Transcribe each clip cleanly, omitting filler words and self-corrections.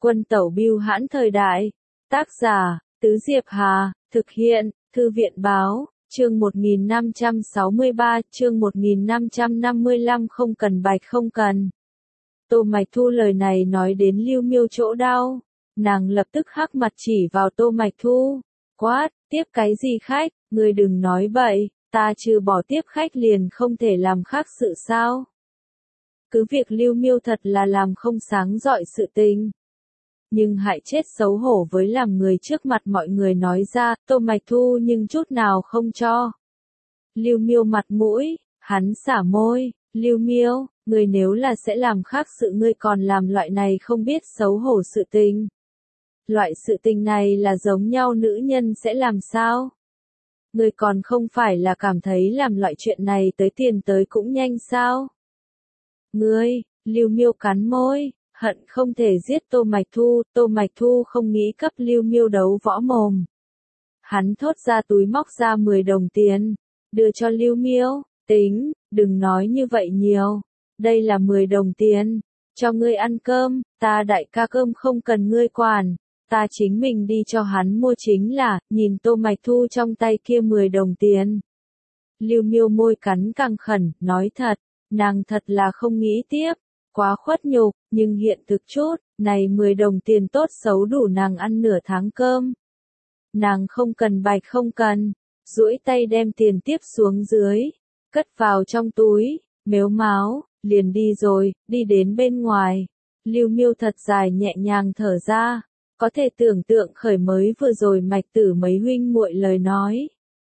Quân tẩu bưu hãn thời đại. Tác giả, Tứ Diệp Hà, thực hiện, Thư viện báo, chương 1563, chương 1555 không cần bạch không cần. Tô Mạch Thu lời này nói đến Lưu Miêu chỗ đau, nàng lập tức hắc mặt chỉ vào Tô Mạch Thu, quát, tiếp cái gì khách, ngươi đừng nói bậy, ta trừ bỏ tiếp khách liền không thể làm khác sự sao. Cứ việc Lưu Miêu thật là làm không sáng rọi sự tình. Nhưng hại chết xấu hổ với làm người trước mặt mọi người nói ra, Tô Mạch Thu nhưng chút nào không cho. Lưu Miêu mặt mũi, hắn xả môi, Lưu Miêu, ngươi nếu là sẽ làm khác sự ngươi còn làm loại này không biết xấu hổ sự tình. Loại sự tình này là giống nhau nữ nhân sẽ làm sao? Ngươi còn không phải là cảm thấy làm loại chuyện này tới tiền tới cũng nhanh sao? Ngươi, Lưu Miêu cắn môi, hận không thể giết Tô Mạch Thu không nghĩ cấp Lưu Miêu đấu võ mồm. Hắn thốt ra túi móc ra 10 đồng tiền, đưa cho Lưu Miêu, tính, đừng nói như vậy nhiều, đây là 10 đồng tiền, cho ngươi ăn cơm, ta đại ca cơm không cần ngươi quản, ta chính mình đi cho hắn mua chính là, nhìn Tô Mạch Thu trong tay kia 10 đồng tiền. Lưu Miêu môi cắn căng khẩn, nói thật, nàng thật là không nghĩ tiếp. Quá khuất nhục, nhưng hiện thực chút, này 10 đồng tiền tốt xấu đủ nàng ăn nửa tháng cơm. Nàng không cần bạch không cần, duỗi tay đem tiền tiếp xuống dưới, cất vào trong túi, mếu máo, liền đi rồi, đi đến bên ngoài. Lưu Miêu thật dài nhẹ nhàng thở ra, có thể tưởng tượng khởi mới vừa rồi Mạch Tử mấy huynh muội lời nói.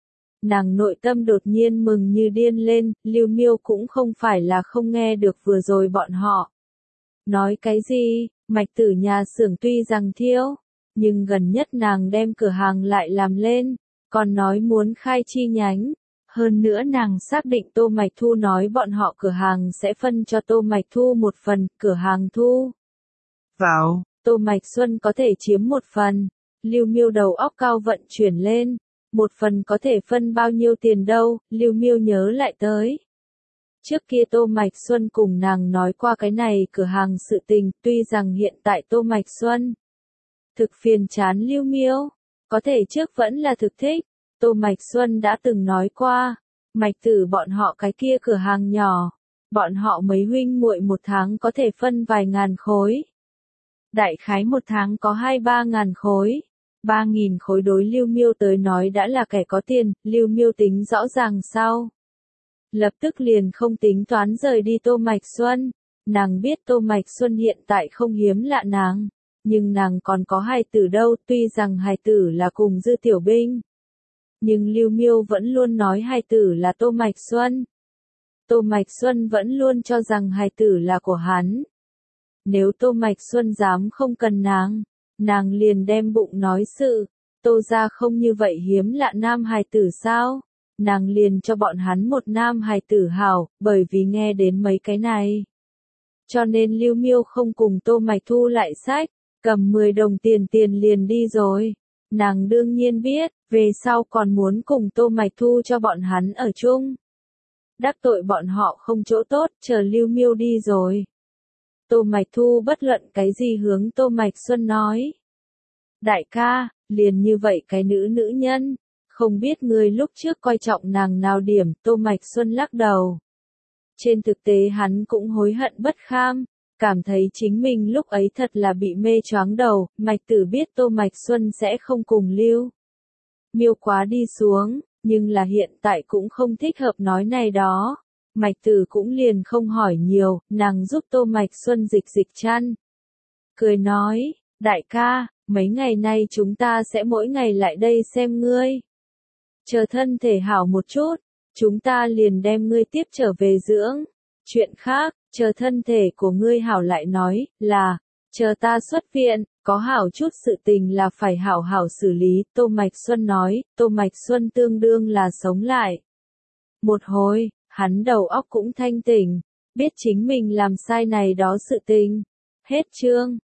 Nàng nội tâm đột nhiên mừng như điên lên, Lưu Miêu cũng không phải là không nghe được vừa rồi bọn họ. Nói cái gì, Mạch Tử nhà xưởng tuy rằng thiếu, nhưng gần nhất nàng đem cửa hàng lại làm lên, còn nói muốn khai chi nhánh. Hơn nữa nàng xác định Tô Mạch Thu nói bọn họ cửa hàng sẽ phân cho Tô Mạch Thu một phần, cửa hàng thu vào, Tô Mạch Xuân có thể chiếm một phần. Lưu Miêu đầu óc cao vận chuyển lên. Một phần có thể phân bao nhiêu tiền đâu, Lưu Miêu nhớ lại tới. Trước kia Tô Mạch Xuân cùng nàng nói qua cái này cửa hàng sự tình, tuy rằng hiện tại Tô Mạch Xuân thực phiền chán Lưu Miêu, có thể trước vẫn là thực thích. Tô Mạch Xuân đã từng nói qua, Mạch Tử bọn họ cái kia cửa hàng nhỏ, bọn họ mấy huynh muội một tháng có thể phân vài ngàn khối. Đại khái một tháng có 2-3 ngàn khối. 3.000 khối đối Lưu Miêu tới nói đã là kẻ có tiền, Lưu Miêu tính rõ ràng sao. Lập tức liền không tính toán rời đi Tô Mạch Xuân. Nàng biết Tô Mạch Xuân hiện tại không hiếm lạ nàng, nhưng nàng còn có hài tử đâu, tuy rằng hài tử là cùng Dư Tiểu Binh. Nhưng Lưu Miêu vẫn luôn nói hài tử là Tô Mạch Xuân. Tô Mạch Xuân vẫn luôn cho rằng hài tử là của hắn. Nếu Tô Mạch Xuân dám không cần nàng liền đem bụng nói sự, Tô gia không như vậy hiếm lạ nam hài tử sao, nàng liền cho bọn hắn một nam hài tử hảo, bởi vì nghe đến mấy cái này. Cho nên Lưu Miêu không cùng Tô Mạch Thu lại sách, cầm 10 đồng tiền liền đi rồi. Nàng đương nhiên biết, về sau còn muốn cùng Tô Mạch Thu cho bọn hắn ở chung. Đắc tội bọn họ không chỗ tốt, chờ Lưu Miêu đi rồi. Tô Mạch Thu bất luận cái gì hướng Tô Mạch Xuân nói. Đại ca, liền như vậy cái nữ nhân, không biết ngươi lúc trước coi trọng nàng nào điểm, Tô Mạch Xuân lắc đầu. Trên thực tế hắn cũng hối hận bất kham, cảm thấy chính mình lúc ấy thật là bị mê choáng đầu, Mạch Tử biết Tô Mạch Xuân sẽ không cùng Lưu Miêu quá đi xuống, nhưng là hiện tại cũng không thích hợp nói này đó. Mạch Tử cũng liền không hỏi nhiều, nàng giúp Tô Mạch Xuân dịch chăn. Cười nói, đại ca, mấy ngày nay chúng ta sẽ mỗi ngày lại đây xem ngươi. Chờ thân thể hảo một chút, chúng ta liền đem ngươi tiếp trở về dưỡng. Chuyện khác, chờ thân thể của ngươi hảo lại nói, là, chờ ta xuất viện, có hảo chút sự tình là phải hảo xử lý. Tô Mạch Xuân nói, Tô Mạch Xuân tương đương là sống lại. Một hồi, hắn đầu óc cũng thanh tỉnh, biết chính mình làm sai này đó sự tình. Hết chương.